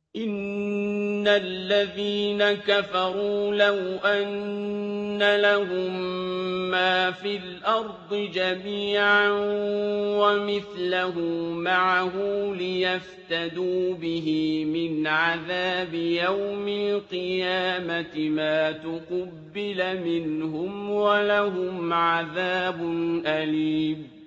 إِنَّ الَّذِينَ كَفَرُوا لَوْ أَنَّ لَهُم مَّا فِي الْأَرْضِ جَمِيعًا وَمِثْلَهُ مَعَهُ لِيَفْتَدُوا بِهِ مِنْ عَذَابِ يَوْمِ الْقِيَامَةِ مَا تُقُبِّلَ مِنْهُمْ وَلَهُمْ عَذَابٌ أَلِيمٌ